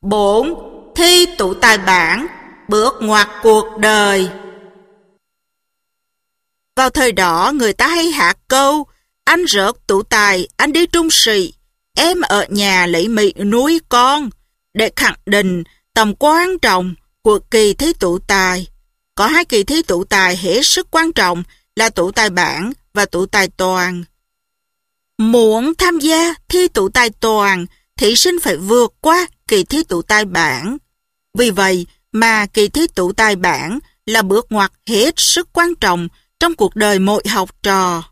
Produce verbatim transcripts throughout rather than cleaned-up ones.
bốn. Thi tụ tài bản, bước ngoặt cuộc đời. Vào thời đó người ta hay hát câu: anh rớt tụ tài, anh đi trung sĩ, em ở nhà lấy mị nuôi con, để khẳng định tầm quan trọng của kỳ thi tụ tài. Có hai kỳ thi tụ tài hết sức quan trọng là tụ tài bản và tụ tài toàn. Muốn tham gia thi tụ tài toàn, thí sinh phải vượt qua kỳ thi tụ tài bản. Vì vậy mà kỳ thi tụ tài bản là bước ngoặt hết sức quan trọng trong cuộc đời mỗi học trò.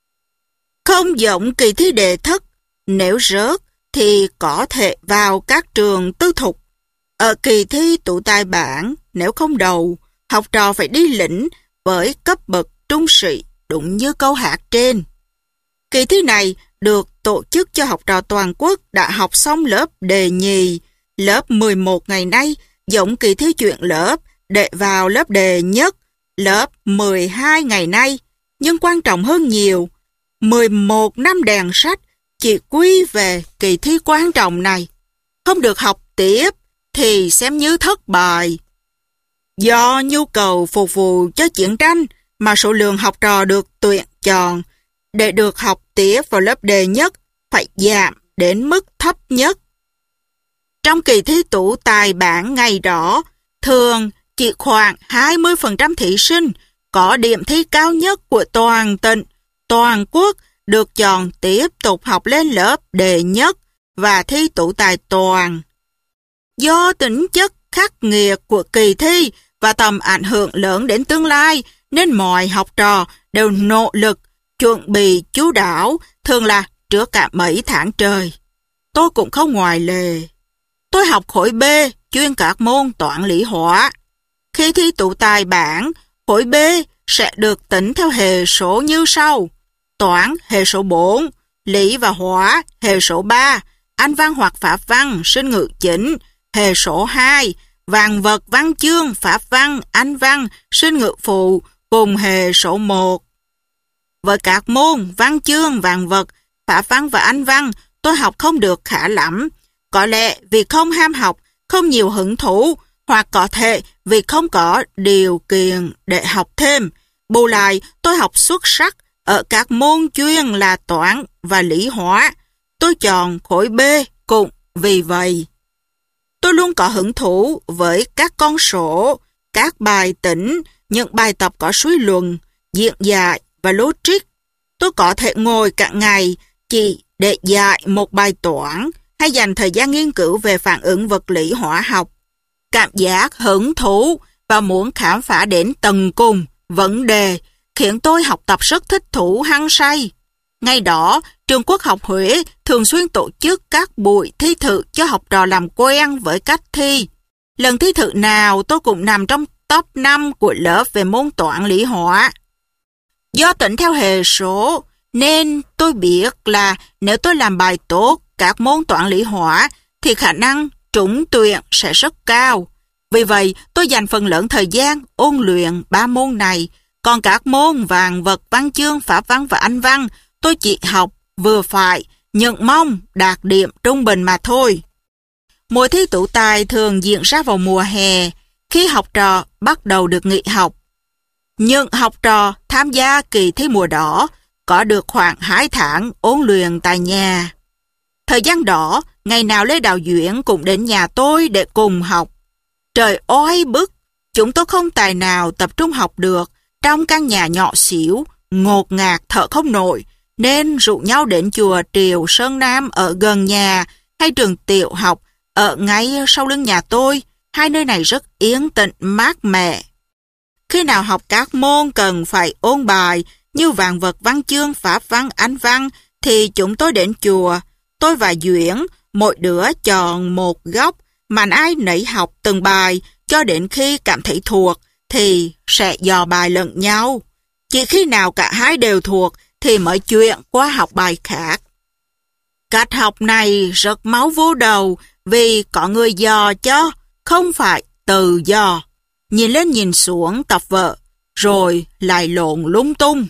Không giống kỳ thi đề thất, nếu rớt thì có thể vào các trường tư thục. Ở kỳ thi tụ tài bản, nếu không đậu, học trò phải đi lĩnh với cấp bậc trung sĩ, đúng như câu hát trên. Kỳ thi này được tổ chức cho học trò toàn quốc đã học xong lớp đề nhì, lớp mười một ngày nay, giống kỳ thi chuyển lớp để vào lớp đề nhất, lớp mười hai ngày nay. Nhưng quan trọng hơn nhiều, mười một năm đèn sách chỉ quy về kỳ thi quan trọng này. Không được học tiếp thì xem như thất bại. Do nhu cầu phục vụ cho chiến tranh mà số lượng học trò được tuyển chọn để được học tiếp vào lớp đề nhất phải giảm đến mức thấp nhất. Trong kỳ thi tụ tài bản ngày đó, thường chỉ khoảng hai mươi phần trăm thí sinh có điểm thi cao nhất của toàn tỉnh, toàn quốc được chọn tiếp tục học lên lớp đề nhất và thi tụ tài toàn. Do tính chất khắc nghiệt của kỳ thi và tầm ảnh hưởng lớn đến tương lai, nên mọi học trò đều nỗ lực, chuẩn bị chú đáo, thường là trước cả mấy tháng trời. Tôi cũng không ngoại lệ. Tôi học khối B, chuyên các môn toán lý hóa. Khi thi tụ tài bản, khối B sẽ được tính theo hệ số như sau: toán hệ số bốn, lý và hóa hệ số ba, Anh văn hoặc Pháp văn, sinh ngữ chính hệ số hai, vạn vật văn chương, Pháp văn, Anh văn, sinh ngữ phụ cùng hệ số một. Với các môn văn chương, vạn vật, Pháp văn và Anh văn, tôi học không được khá lắm. Có lẽ vì không ham học, không nhiều hứng thú, hoặc có thể vì không có điều kiện để học thêm. Bù lại, tôi học xuất sắc ở các môn chuyên là toán và lý hóa. Tôi chọn khối B cũng vì vậy. Tôi luôn có hứng thú với các con số, các bài tính, những bài tập có suy luận, diễn giải và logic. Tôi có thể ngồi cả ngày chỉ để giải một bài toán hay dành thời gian nghiên cứu về phản ứng vật lý hóa học. Cảm giác hứng thú và muốn khám phá đến tận cùng vấn đề khiến tôi học tập rất thích thú hăng say. Ngày đó, trường Quốc học Huế thường xuyên tổ chức các buổi thi thử cho học trò làm quen với cách thi. Lần thi thử nào tôi cũng nằm trong top năm của lớp về môn toán lý hóa. Do tính theo hệ số, nên tôi biết là nếu tôi làm bài tốt các môn toán lý hóa thì khả năng trúng tuyển sẽ rất cao. Vì vậy, tôi dành phần lớn thời gian ôn luyện ba môn này. Còn các môn vạn vật, văn chương, Pháp văn và Anh văn, tôi chỉ học vừa phải, nhưng mong đạt điểm trung bình mà thôi. Mùa thi tụ tài thường diễn ra vào mùa hè, khi học trò bắt đầu được nghỉ học. Nhưng học trò tham gia kỳ thi mùa đỏ có được khoảng hai tháng ôn luyện tại nhà. Thời gian đó, ngày nào Lê Đào Duyễn cũng đến nhà tôi để cùng học. Trời oi bức, chúng tôi không tài nào tập trung học được trong căn nhà nhỏ xíu, ngột ngạt thở không nổi, nên rủ nhau đến chùa Triều Sơn Nam ở gần nhà hay trường tiểu học ở ngay sau lưng nhà tôi. Hai nơi này rất yên tĩnh, mát mẻ. Khi nào học các môn cần phải ôn bài như vạn vật, văn chương, Pháp văn, Anh văn thì chúng tôi đến chùa. Tôi và Duyễn, mỗi đứa chọn một góc mà ai nấy học từng bài cho đến khi cảm thấy thuộc thì sẽ dò bài lẫn nhau. Chỉ khi nào cả hai đều thuộc thì mới chuyển qua học bài khác. Cách học này rất máu vô đầu vì có người dò cho, không phải tự dò. Nhìn lên nhìn xuống tập vở, rồi lại lộn lung tung.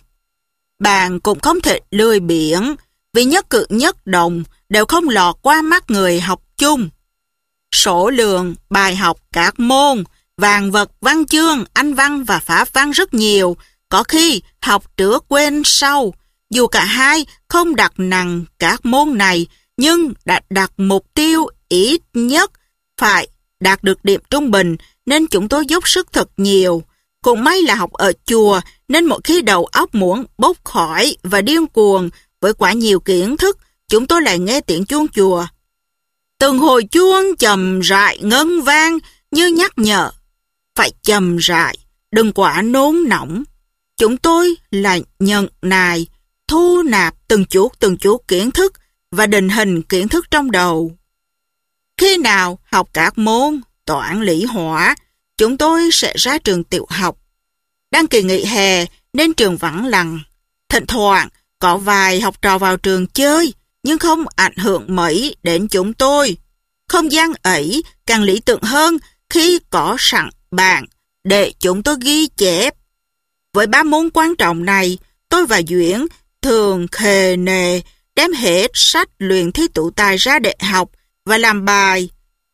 Bạn cũng không thể lười biếng vì nhất cử nhất động đều không lọt qua mắt người học chung. số lượng bài học các môn, vạn vật, văn chương, Anh văn và Pháp văn rất nhiều, có khi học trước quên sau. Dù cả hai không đặt nặng các môn này, nhưng đã đặt mục tiêu ít nhất phải đạt được điểm trung bình, nên chúng tôi dốc sức thật nhiều. Cũng may là học ở chùa, nên mỗi khi đầu óc muốn bốc khỏi và điên cuồng với quá nhiều kiến thức, chúng tôi lại nghe tiếng chuông chùa. Từng hồi chuông chậm rãi ngân vang như nhắc nhở. Phải chậm rãi, đừng quá nôn nóng. Chúng tôi lại nhận nài, thu nạp từng chút từng chút kiến thức và định hình kiến thức trong đầu. Khi nào học các môn toán, lý, hóa, chúng tôi sẽ ra trường tiểu học. Đang kỳ nghỉ hè nên trường vắng lặng. Thỉnh thoảng có vài học trò vào trường chơi, nhưng không ảnh hưởng mấy đến chúng tôi. Không gian ấy càng lý tưởng hơn khi có sẵn bảng để chúng tôi ghi chép. Với ba môn quan trọng này, tôi và Duyễn thường khề nề đem hết sách luyện thi tủ tài ra để học và làm bài.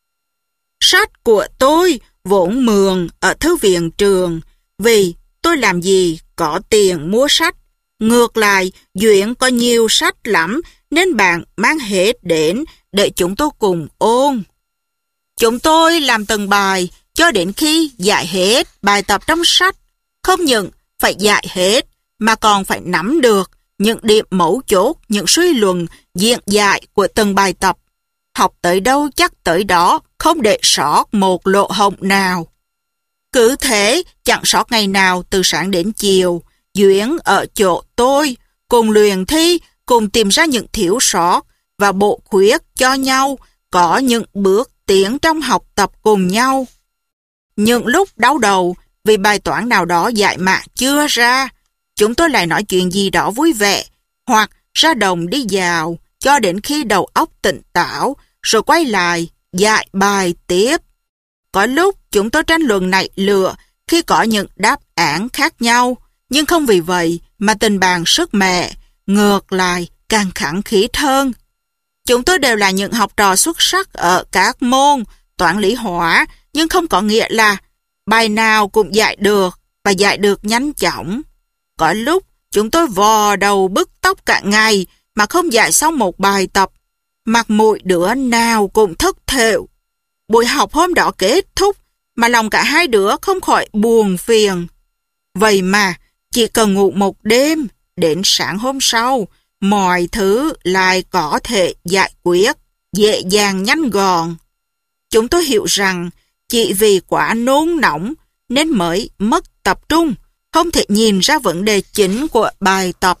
Sách của tôi vốn mượn ở thư viện trường, vì tôi làm gì có tiền mua sách. Ngược lại, Duyễn có nhiều sách lắm, nên bạn mang hết đến để chúng tôi cùng ôn. Chúng tôi làm từng bài cho đến khi giải hết bài tập trong sách. Không những phải giải hết, mà còn phải nắm được những điểm mấu chốt, những suy luận, diện giải của từng bài tập. Học tới đâu chắc tới đó, không để sót một lỗ hổng nào. Cứ thế, chẳng sót ngày nào từ sáng đến chiều. Duyễn ở chỗ tôi, cùng luyện thi, cùng tìm ra những thiếu sót và bổ khuyết cho nhau, có những bước tiến trong học tập cùng nhau. Những lúc đau đầu vì bài toán nào đó giải mã chưa ra, chúng tôi lại nói chuyện gì đó vui vẻ, hoặc ra đồng đi dạo cho đến khi đầu óc tỉnh táo, rồi quay lại giải bài tiếp. Có lúc chúng tôi tranh luận nảy lửa khi có những đáp án khác nhau, nhưng không vì vậy mà tình bạn sức mẻ, ngược lại càng khẳng khít hơn. Chúng tôi đều là những học trò xuất sắc ở các môn toán, lý, hóa, nhưng không có nghĩa là bài nào cũng giải được và giải được nhanh chóng. Có lúc chúng tôi vò đầu bứt tóc cả ngày mà không giải xong một bài tập, mặt mũi đứa nào cũng thất thểu. Buổi học hôm đó kết thúc mà lòng cả hai đứa không khỏi buồn phiền. Vậy mà chỉ cần ngủ một đêm, đến sáng hôm sau, mọi thứ lại có thể giải quyết dễ dàng nhanh gọn. Chúng tôi hiểu rằng chỉ vì quá nôn nóng nên mới mất tập trung, không thể nhìn ra vấn đề chính của bài tập.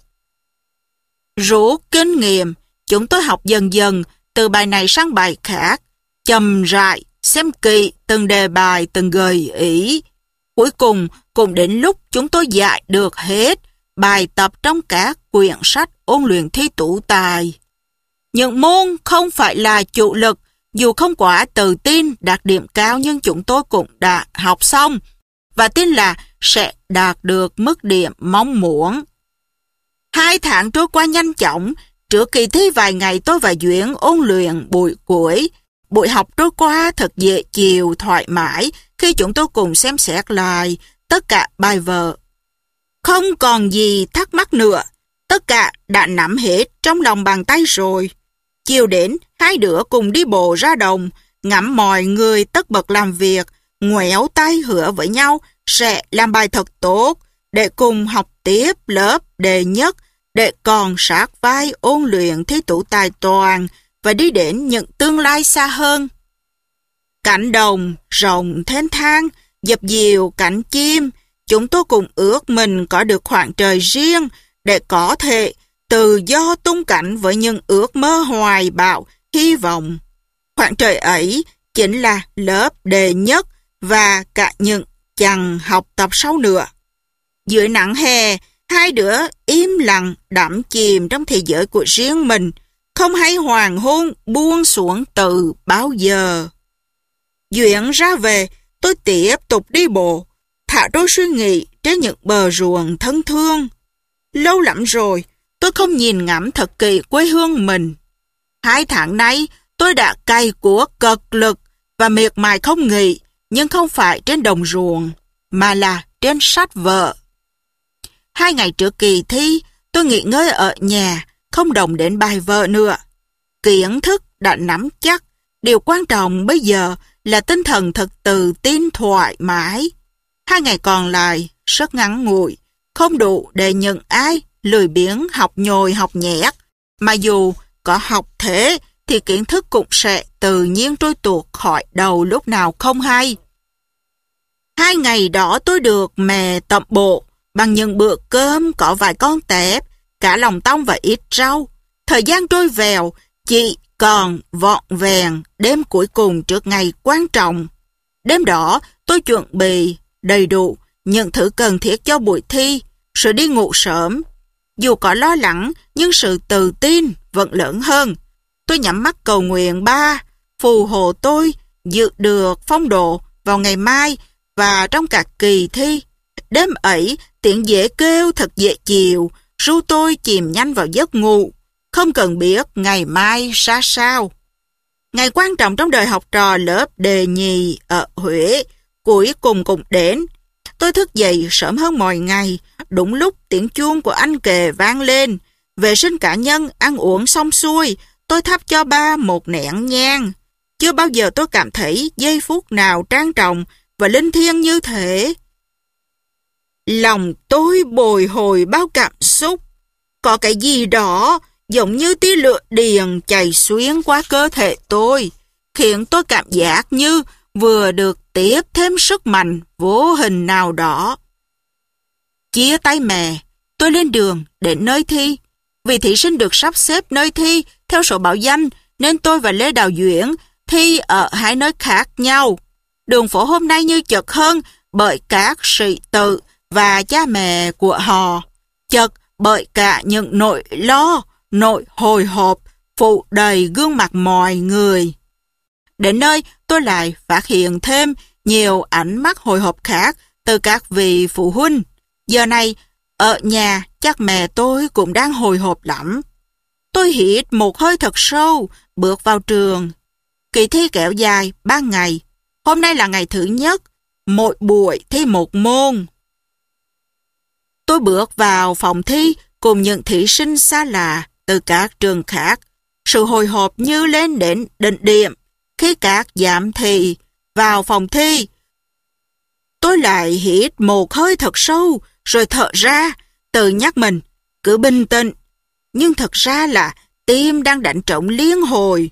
Rút kinh nghiệm, chúng tôi học dần dần từ bài này sang bài khác, chậm rãi, xem kỹ từng đề bài, từng gợi ý. Cuối cùng, cũng đến lúc chúng tôi giải được hết bài tập trong các quyển sách ôn luyện thi tủ tài. Những môn không phải là chủ lực, dù không quá tự tin đạt điểm cao, nhưng chúng tôi cũng đã học xong và tin là sẽ đạt được mức điểm mong muốn. Hai tháng trôi qua nhanh chóng. Trước kỳ thi vài ngày, tôi và Duyễn ôn luyện buổi cuối. Buổi học trôi qua thật dễ chịu, thoải mái khi chúng tôi cùng xem xét lại tất cả bài vở. Không còn gì thắc mắc nữa, tất cả đã nắm hết trong lòng bàn tay rồi. Chiều đến, hai đứa cùng đi bộ ra đồng, ngắm mọi người tất bật làm việc, ngoéo tay hứa với nhau sẽ làm bài thật tốt để cùng học tiếp lớp đề nhất, để còn sát vai ôn luyện thi tủ tài toàn và đi đến những tương lai xa hơn. Cánh đồng rộng thênh thang, dập dìu cánh chim, chúng tôi cùng ước mình có được khoảng trời riêng để có thể tự do tung cảnh với những ước mơ hoài bão, hy vọng. Khoảng trời ấy chính là lớp đề nhất và cả những chặng học tập sau nữa. Dưới nắng hè, hai đứa im lặng đắm chìm trong thế giới của riêng mình, không hay hoàng hôn buông xuống từ bao giờ. Duyễn ra về, tôi tiếp tục đi bộ, thả trôi suy nghĩ trên những bờ ruộng thân thương. Lâu lắm rồi, tôi không nhìn ngắm thật kỹ quê hương mình. Hai tháng nay, tôi đã cày cúa cực lực, và miệt mài không nghỉ, nhưng không phải trên đồng ruộng, mà là trên sách vở. Hai ngày trước kỳ thi, tôi nghỉ ngơi ở nhà, không động đến bài vở nữa. Kiến thức đã nắm chắc, điều quan trọng bây giờ là tinh thần thật tự tin thoải mái. Hai ngày còn lại, rất ngắn ngủi, không đủ để những ai lười biếng học nhồi học nhét. Mà dù có học thế, thì kiến thức cũng sẽ tự nhiên trôi tuột khỏi đầu lúc nào không hay. Hai ngày đó tôi được mẹ tẩm bổ bằng những bữa cơm có vài con tép, cả lòng tong và ít rau. Thời gian trôi vèo, chỉ còn vọn vẹn đêm cuối cùng trước ngày quan trọng. Đêm đó, tôi chuẩn bị đầy đủ những thứ cần thiết cho buổi thi, rồi đi ngủ sớm. Dù có lo lắng, nhưng sự tự tin vẫn lớn hơn. Tôi nhắm mắt cầu nguyện ba, phù hộ tôi giữ được phong độ vào ngày mai và trong cả kỳ thi. Đêm ấy, tiếng dễ kêu thật dễ chịu, ru tôi chìm nhanh vào giấc ngủ, không cần biết ngày mai ra sao. Ngày quan trọng trong đời học trò lớp đề nhì ở Huế cuối cùng cũng đến. Tôi thức dậy sớm hơn mọi ngày, đúng lúc tiếng chuông của anh kề vang lên. Vệ sinh cá nhân, ăn uống xong xuôi, tôi thắp cho ba một nén nhang. Chưa bao giờ tôi cảm thấy giây phút nào trang trọng và linh thiêng như thế. Lòng tôi bồi hồi bao cảm xúc. Có cái gì đó giống như tia lửa điện chạy xuyên qua cơ thể tôi, khiến tôi cảm giác như vừa được tiếp thêm sức mạnh vô hình nào đó. Chia tay mẹ, tôi lên đường đến nơi thi. Vì thí sinh được sắp xếp nơi thi theo sổ báo danh, nên tôi và Lê Đào Duyễn thi ở hai nơi khác nhau. Đường phố hôm nay như chật hơn bởi các sĩ tử và cha mẹ của họ, chật bởi cả những nỗi lo, nỗi hồi hộp phủ đầy gương mặt mọi người. Đến nơi, tôi lại phát hiện thêm nhiều ánh mắt hồi hộp khác từ các vị phụ huynh. Giờ này, ở nhà chắc mẹ tôi cũng đang hồi hộp lắm. Tôi hít một hơi thật sâu, bước vào trường. Kỳ thi kéo dài ba ngày. Hôm nay là ngày thứ nhất, mỗi buổi thi một môn. Tôi bước vào phòng thi cùng những thí sinh xa lạ từ các trường khác. Sự hồi hộp như lên đến đỉnh điểm khi các giám thị vào phòng thi. Tôi lại hít một hơi thật sâu rồi thở ra, tự nhắc mình cứ bình tĩnh. Nhưng thật ra là tim đang đánh trống liên hồi.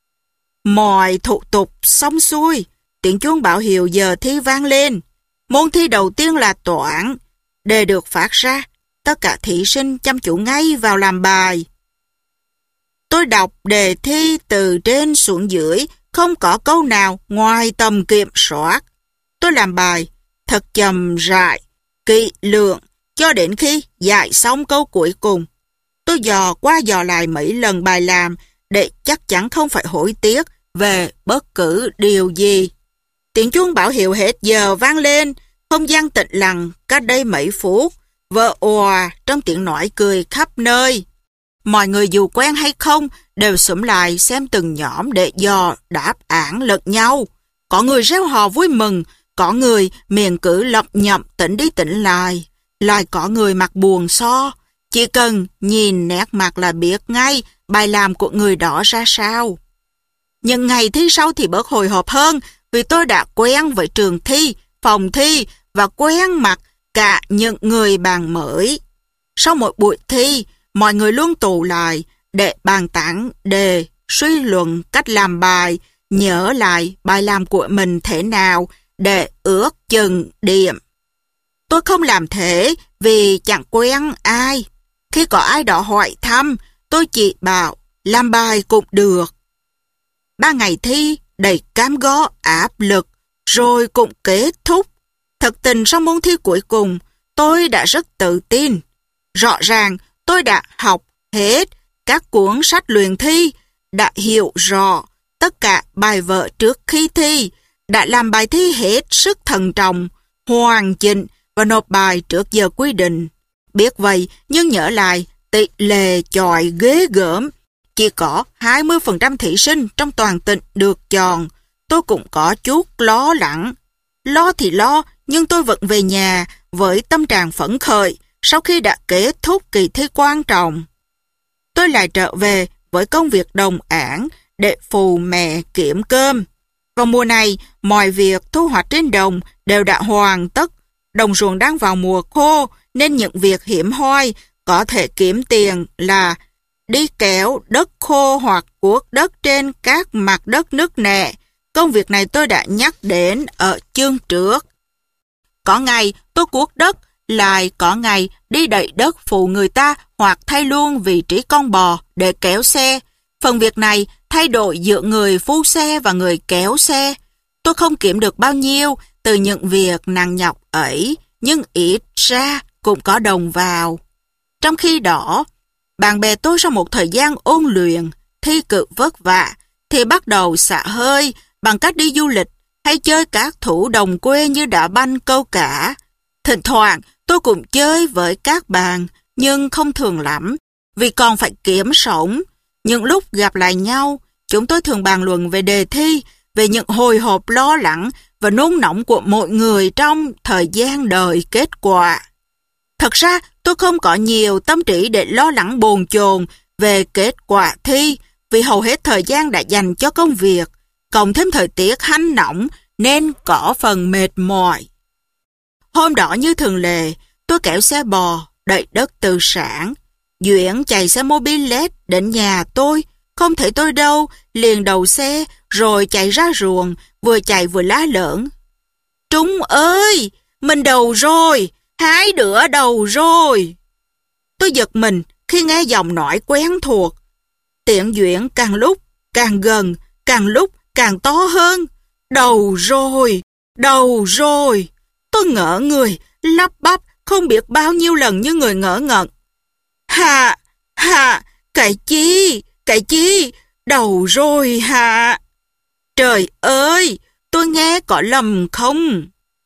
Mọi thủ tục xong xuôi, tiếng chuông báo hiệu giờ thi vang lên. Môn thi đầu tiên là toán. Đề được phát ra, tất cả thí sinh chăm chú ngay vào làm bài. Tôi đọc đề thi từ trên xuống dưới, không có câu nào ngoài tầm kiểm soát. Tôi làm bài thật chậm rãi, kỹ lưỡng, cho đến khi giải xong câu cuối cùng. Tôi dò qua dò lại mấy lần bài làm để chắc chắn không phải hối tiếc về bất cứ điều gì. Tiếng chuông báo hiệu hết giờ vang lên, không gian tĩnh lặng cách đây mấy phút, vỡ òa trong tiếng nói cười khắp nơi. Mọi người dù quen hay không đều xúm lại xem từng nhóm để dò đáp án lẫn nhau. Có người reo hò vui mừng, có người miệng cứ lẩm nhẩm tỉnh đi tỉnh lại, lại có người mặt buồn so. Chỉ cần nhìn nét mặt là biết ngay bài làm của người đó ra sao. Những ngày thi sau thì bớt hồi hộp hơn vì tôi đã quen với trường thi, phòng thi và quen mặt cả những người bạn mới. Sau mỗi buổi thi, mọi người luôn tụ lại để bàn tán đề, suy luận cách làm bài, nhớ lại bài làm của mình thế nào để ước chừng điểm. Tôi không làm thế vì chẳng quen ai. Khi có ai đó hỏi thăm, tôi chỉ bảo làm bài cũng được. Ba ngày thi đầy cám go áp lực, rồi cũng kết thúc. Thật tình sau môn thi cuối cùng, tôi đã rất tự tin. Rõ ràng tôi đã học hết các cuốn sách luyện thi, đã hiểu rõ tất cả bài vở trước khi thi, đã làm bài thi hết sức thận trọng, hoàn chỉnh và nộp bài trước giờ quy định. Biết vậy nhưng nhớ lại tỷ lệ chọi ghê gớm. Chỉ có hai mươi phần trăm thí sinh trong toàn tỉnh được chọn. tôi cũng có chút lo lắng. Lo thì lo, nhưng tôi vẫn về nhà với tâm trạng phấn khởi sau khi đã kết thúc kỳ thi quan trọng. Tôi lại trở về với công việc đồng áng để phụ mẹ kiếm cơm. Vào mùa này, mọi việc thu hoạch trên đồng đều đã hoàn tất. Đồng ruộng đang vào mùa khô, nên những việc hiếm hoi có thể kiếm tiền là đi kéo đất khô hoặc cuốc đất trên các mặt đất nứt nẻ. Công việc này tôi đã nhắc đến ở chương trước. Có ngày tôi cuốc đất, lại có ngày đi đậy đất phụ người ta hoặc thay luôn vị trí con bò để kéo xe. Phần việc này thay đổi giữa người phu xe và người kéo xe. Tôi không kiếm được bao nhiêu từ những việc nặng nhọc ấy, nhưng ít ra cũng có đồng vào. Trong khi đó, bạn bè tôi sau một thời gian ôn luyện, thi cử vất vả, thì bắt đầu xả hơi bằng cách đi du lịch hay chơi các thủ đồng quê như đá banh, câu cả. Thỉnh thoảng tôi cũng chơi với các bạn, nhưng không thường lắm, vì còn phải kiếm sống. Những lúc gặp lại nhau, chúng tôi thường bàn luận về đề thi, về những hồi hộp lo lắng và nôn nóng của mọi người trong thời gian đợi kết quả. Thật ra, tôi không có nhiều tâm trí để lo lắng bồn chồn về kết quả thi, vì hầu hết thời gian đã dành cho công việc, cộng thêm thời tiết hanh nóng nên có phần mệt mỏi. Hôm đó như thường lệ, tôi kéo xe bò, đậy đất từ sáng. Duyễn chạy xe mobilet đến nhà tôi, không thấy tôi đâu, liền đầu xe rồi chạy ra ruộng, vừa chạy vừa la lỡn. Trung ơi, mình đầu rồi, hai đứa đầu rồi. Tôi giật mình khi nghe giọng nói quen thuộc. Tiếng Duyễn càng lúc càng gần, càng lúc càng to hơn. Đầu rồi, đầu rồi. Tôi ngỡ người, lắp bắp không biết bao nhiêu lần như người ngỡ ngẩn. Hạ, hạ, cái chi, cái chi, đầu rồi hạ. Trời ơi, tôi nghe có lầm không?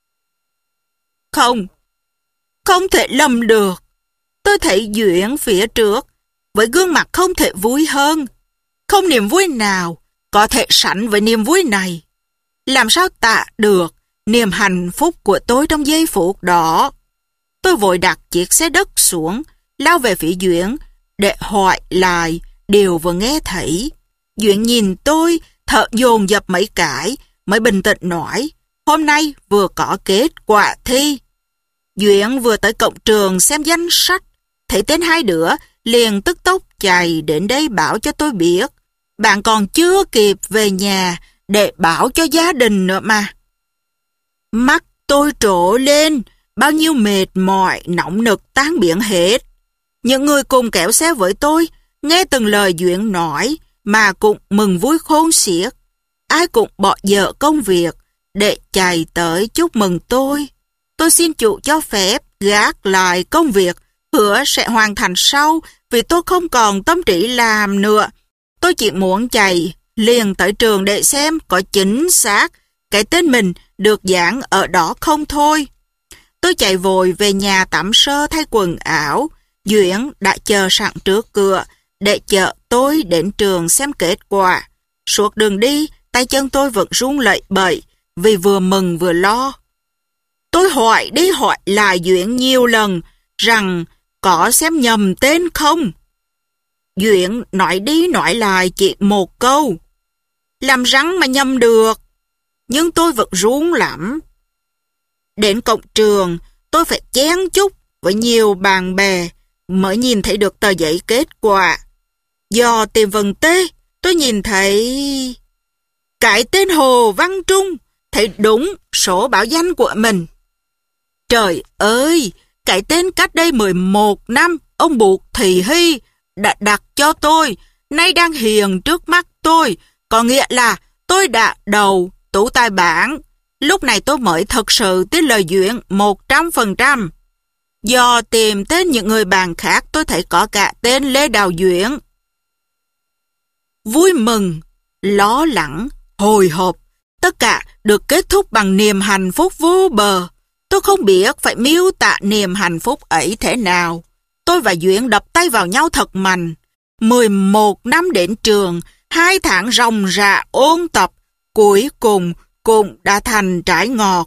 Không, không thể lầm được. Tôi thấy Duyễn phía trước, với gương mặt không thể vui hơn. Không niềm vui nào có thể sánh với niềm vui này. Làm sao tạ được niềm hạnh phúc của tôi trong giây phút đó. Tôi vội đặt chiếc xe đất xuống, lao về phía Duyễn để hỏi lại điều vừa nghe thấy. Duyễn nhìn tôi, thở dồn dập mấy cái, mới bình tĩnh nói, hôm nay vừa có kết quả thi. Duyễn vừa tới cổng trường xem danh sách, thấy tên hai đứa, liền tức tốc chạy đến đây bảo cho tôi biết. Bạn còn chưa kịp về nhà để bảo cho gia đình nữa mà. Mắt tôi trổ lên, bao nhiêu mệt mỏi, nóng nực tan biến hết. Những người cùng kéo xe với tôi, nghe từng lời Duyễn nói, mà cũng mừng vui khôn xiết. Ai cũng bỏ dở công việc để chạy tới chúc mừng tôi. Tôi xin chủ cho phép gác lại công việc, hứa sẽ hoàn thành sau vì tôi không còn tâm trí làm nữa. Tôi chỉ muốn chạy liền tới trường để xem có chính xác cái tên mình được dán ở đó không thôi. Tôi chạy vội về nhà tắm sơ thay quần áo. Duyễn đã chờ sẵn trước cửa để chờ tôi đến trường xem kết quả. Suốt đường đi, tay chân tôi vẫn run lẩy bẩy vì vừa mừng vừa lo. Tôi hỏi đi hỏi lại Duyễn nhiều lần rằng có xem nhầm tên không. Duyễn nói đi nói lại chỉ một câu. Làm rắn mà nhầm được. Nhưng tôi vẫn run lắm. Đến cổng trường, tôi phải chen chúc với nhiều bạn bè mới nhìn thấy được tờ giấy kết quả. Do tìm vần tê, tôi nhìn thấy cái tên Hồ Văn Trung, thấy đúng số báo danh của mình. Trời ơi, cái tên cách đây mười một năm ông Buộc Thị Hy đã đặt cho tôi, nay đang hiện trước mắt tôi, có nghĩa là tôi đã đầu tủ tài bản. Lúc này tôi mới thật sự tin lời Duyễn một trăm phần trăm. Do tìm tên những người bạn khác, tôi thấy có cả tên Lê Đào Duyễn. Vui mừng, lo lắng, hồi hộp, tất cả được kết thúc bằng niềm hạnh phúc vô bờ. Tôi không biết phải miêu tả niềm hạnh phúc ấy thế nào. Tôi và Duyễn đập tay vào nhau thật mạnh. mười một năm đến trường, hai tháng ròng rã ôn tập, cuối cùng cũng đã thành trái ngọt.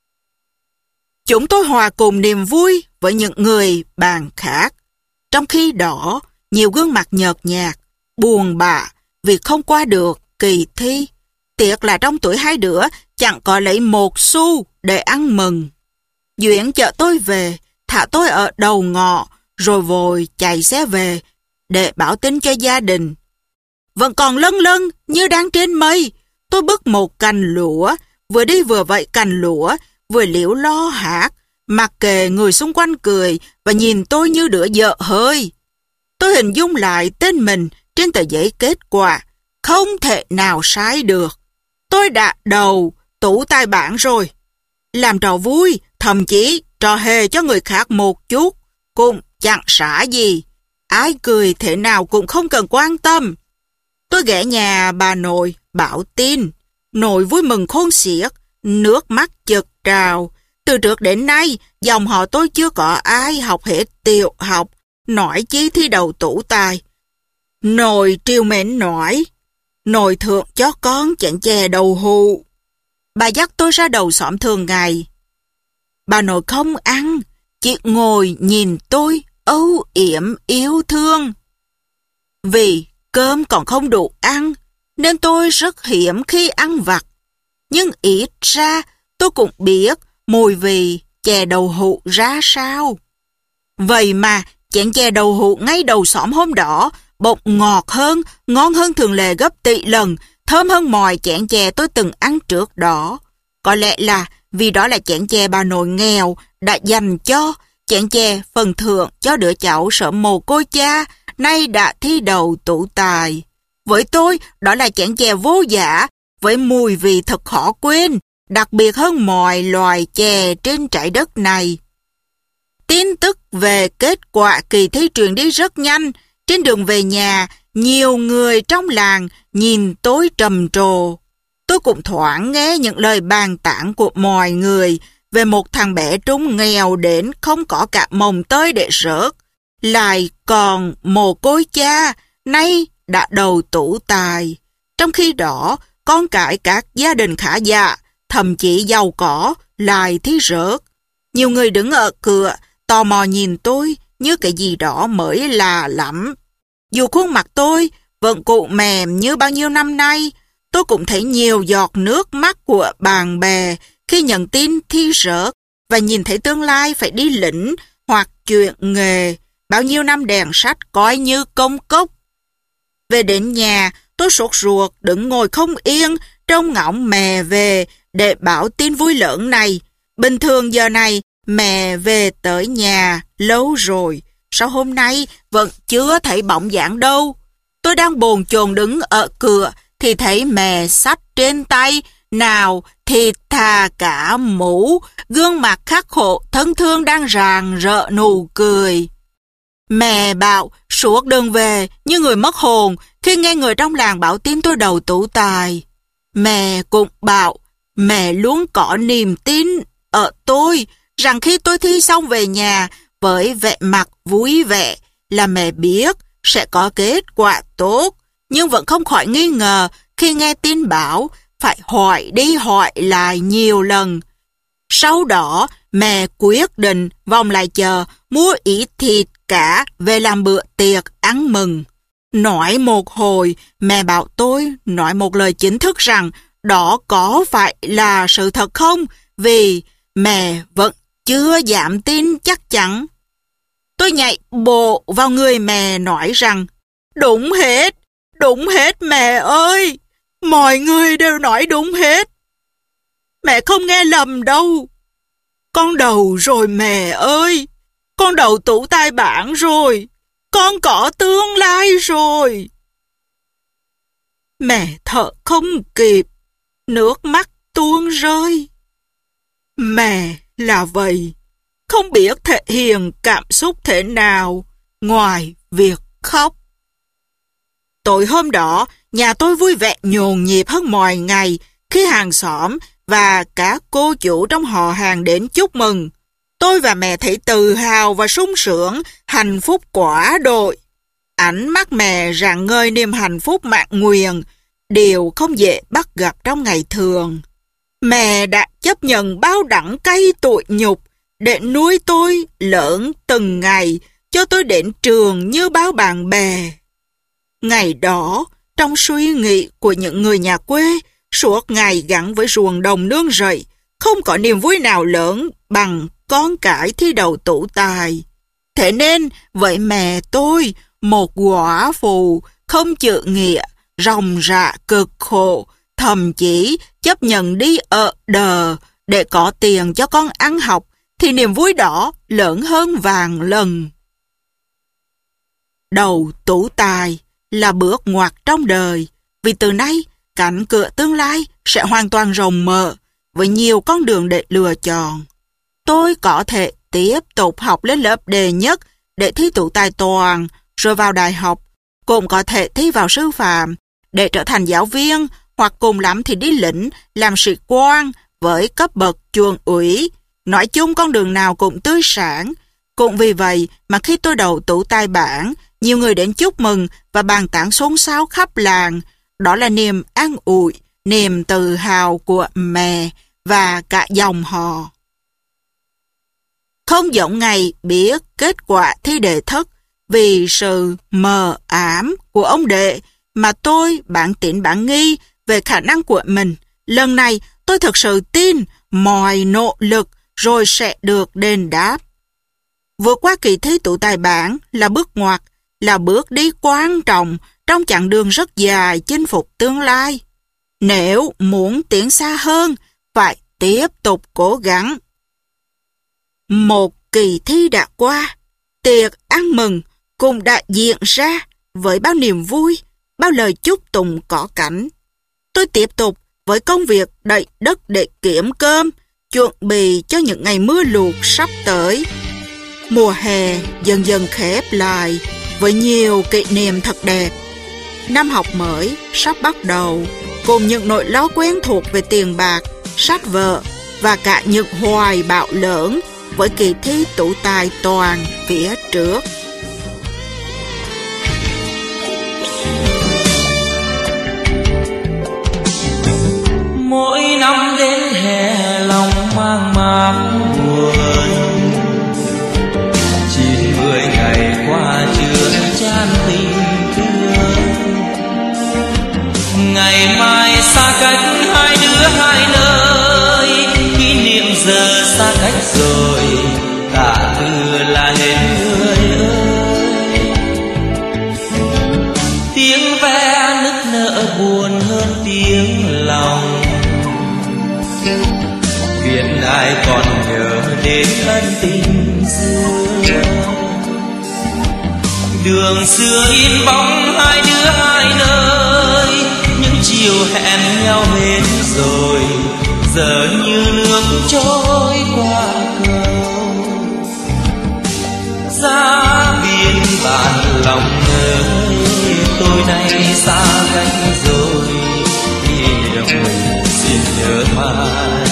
Chúng tôi hòa cùng niềm vui với những người bạn khác. Trong khi đó, nhiều gương mặt nhợt nhạt, buồn bã vì không qua được kỳ thi. Tiếc là trong tuổi hai đứa chẳng có lấy một xu để ăn mừng. Duyên chở tôi về, thả tôi ở đầu ngõ, rồi vội chạy xe về để báo tin cho gia đình. Vẫn còn lâng lâng như đang trên mây, tôi bứt một cành lúa, vừa đi vừa vậy cành lúa, vừa liễu lo hát, mặc kệ người xung quanh cười và nhìn tôi như đứa dở hơi. Tôi hình dung lại tên mình trên tờ giấy kết quả, không thể nào sai được. Tôi đã đầu tủ tài bản rồi. Làm trò vui, thậm chí trò hề cho người khác một chút, cũng chẳng xả gì. Ai cười thế nào cũng không cần quan tâm. Tôi ghé nhà bà nội, bảo tin. Nội vui mừng khôn xiết, nước mắt chực trào. Từ trước đến nay, dòng họ tôi chưa có ai học hết tiểu học, nói chi thi đầu tủ tài. Nội triều mến nói, nội thượng cho con chén chè đầu hũ. Bà dắt tôi ra đầu xóm thường ngày. Bà nội không ăn, chỉ ngồi nhìn tôi âu yểm yêu thương. Vì cơm còn không đủ ăn, nên tôi rất hiếm khi ăn vặt. Nhưng ít ra tôi cũng biết mùi vị chè đầu hũ ra sao. Vậy mà chén chè đầu hũ ngay đầu xóm hôm đó bột ngọt hơn, ngon hơn thường lệ gấp tỷ lần, thơm hơn mọi chén chè tôi từng ăn trước đó. Có lẽ là vì đó là chén chè bà nội nghèo đã dành cho, chén chè phần thưởng cho đứa cháu sợ mồ côi cha, nay đã thi đầu tủ tài. Với tôi, đó là chén chè vô giá, với mùi vị thật khó quên, đặc biệt hơn mọi loài chè trên trái đất này. Tin tức về kết quả kỳ thi truyền đi rất nhanh. Trên đường về nhà, nhiều người trong làng nhìn tôi trầm trồ. Tôi cũng thoảng nghe những lời bàn tán của mọi người về một thằng bé Trung nghèo đến không có cả mồng tơi để rớt, lại còn mồ côi cha, nay đã đầu tủ tài. Trong khi đó, con cái các gia đình khá giả, thậm chí giàu có, lại thi rớt. Nhiều người đứng ở cửa, tò mò nhìn tôi như cái gì đó mới lạ lắm. Dù khuôn mặt tôi vẫn cụ mềm như bao nhiêu năm nay, tôi cũng thấy nhiều giọt nước mắt của bạn bè khi nhận tin thi rớt và nhìn thấy tương lai phải đi lĩnh hoặc chuyện nghề, bao nhiêu năm đèn sách coi như công cốc. Về đến nhà, tôi sốt ruột đứng ngồi không yên, trông ngóng mẹ về để báo tin vui lớn này. Bình thường giờ này, mẹ về tới nhà lâu rồi, sao hôm nay vẫn chưa thấy bóng dáng đâu. Tôi đang bồn chồn đứng ở cửa thì thấy mẹ xách trên tay, nào thì thà cả mũ, gương mặt khắc khổ thân thương đang rạng rỡ nụ cười. Mẹ bảo suốt đường về như người mất hồn khi nghe người trong làng báo tin tôi đầu tủ tài. Mẹ cũng bảo mẹ luôn có niềm tin ở tôi rằng khi tôi thi xong về nhà với vẻ mặt vui vẻ là mẹ biết sẽ có kết quả tốt, nhưng vẫn không khỏi nghi ngờ khi nghe tin báo phải hỏi đi hỏi lại nhiều lần. Sau đó, mẹ quyết định vòng lại chợ mua ít thịt cá về làm bữa tiệc ăn mừng. Nói một hồi, mẹ bảo tôi nói một lời chính thức rằng đó có phải là sự thật không, vì mẹ vẫn chưa dám tin chắc chắn. Tôi nhảy bộ vào người mẹ nói rằng đúng hết, đúng hết mẹ ơi, mọi người đều nói đúng hết. Mẹ không nghe lầm đâu. Con đầu rồi mẹ ơi, con đầu tủ tài bản rồi, con có tương lai rồi. Mẹ thở không kịp, nước mắt tuôn rơi. Mẹ là vậy, không biết thể hiện cảm xúc thế nào ngoài việc khóc. Tối hôm đó, nhà tôi vui vẻ nhộn nhịp hơn mọi ngày khi hàng xóm và các cô chủ trong họ hàng đến chúc mừng. Tôi và mẹ thấy tự hào và sung sướng, hạnh phúc quả đội. Ánh mắt mẹ rạng ngời niềm hạnh phúc mạn nguyện điều không dễ bắt gặp trong ngày thường. Mẹ đã chấp nhận bao đắng cay tủi nhục để nuôi tôi lớn từng ngày cho tôi đến trường như bao bạn bè. Ngày đó, trong suy nghĩ của những người nhà quê, suốt ngày gắn với ruộng đồng nương rẫy, không có niềm vui nào lớn bằng con cái thi đầu tú tài. Thế nên, với mẹ tôi, một quả phụ không chịu nghĩa, ròng rã cực khổ, thậm chí chấp nhận đi ở đờ để có tiền cho con ăn học, thì niềm vui đó lớn hơn vàng lần. Đầu tú tài là bước ngoặt trong đời, vì từ nay cánh cửa tương lai sẽ hoàn toàn rộng mở với nhiều con đường để lựa chọn. Tôi có thể tiếp tục học lên lớp đề nhất để thi tú tài toàn rồi vào đại học, cũng có thể thi vào sư phạm để trở thành giáo viên, hoặc cùng lắm thì đi lĩnh làm sĩ quan với cấp bậc chuồng ủy. Nói chung con đường nào cũng tươi sáng. Cũng vì vậy mà khi tôi đậu tú tài bảng, nhiều người đến chúc mừng và bàn tán xôn xao khắp làng. Đó là niềm an ủi, niềm tự hào của mẹ và cả dòng họ. Không giống ngày biết kết quả thi đệ thất, vì sự mờ ám của ông đệ mà tôi bản tín bản nghi về khả năng của mình. Lần này tôi thực sự tin mọi nỗ lực rồi sẽ được đền đáp. Vượt qua kỳ thi tú tài bảng là bước ngoặt, là bước đi quan trọng trong chặng đường rất dài chinh phục tương lai. Nếu muốn tiến xa hơn, phải tiếp tục cố gắng. Một kỳ thi đã qua, tiệc ăn mừng cũng đã diễn ra với bao niềm vui, bao lời chúc tụng cỏ cảnh. Tôi tiếp tục với công việc đậy đất để kiếm cơm, chuẩn bị cho những ngày mưa lụt sắp tới. Mùa hè dần dần khép lại với nhiều kỷ niệm thật đẹp. Năm học mới sắp bắt đầu, cùng những nỗi lo quen thuộc về tiền bạc, sách vở và cả những hoài bão lớn với kỳ thi tú tài toàn phía trước. Mỗi năm đến hè lòng mang máng buồn, chín mươi ngày qua chưa chan tình thương. Ngày mai xa cách hai đứa hai nơi, kỷ niệm giờ xa cách rồi, cả từ là hết người ơi. Tiếng ve nức nở buồn hơn tiếng lòng, chuyện ai còn nhớ đến ân tình xưa. Đường xưa in bóng hai đứa hai nơi, những chiều hẹn nhau hết rồi, giờ như nước trôi qua cầu. Ra biển bạn lòng ơi, tôi nay xa cách rồi, kỷ niệm mình xin nhớ mãi.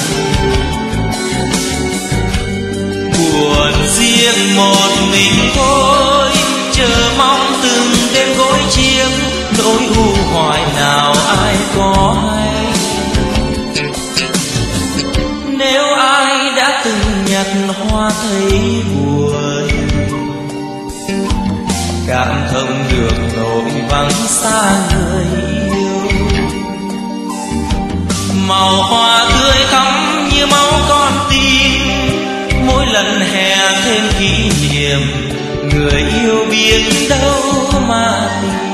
Buồn riêng một mình thôi, chờ mong từng đêm gối chiếc, nỗi u hoài nào ai có hay. Nếu ai đã từng nhặt hoa thấy buồn, cảm thông được nỗi vắng xa người yêu. Màu hoa tươi thắm như máu con tim, mỗi lần hè thêm kỷ niệm, người yêu biết đâu mà tìm.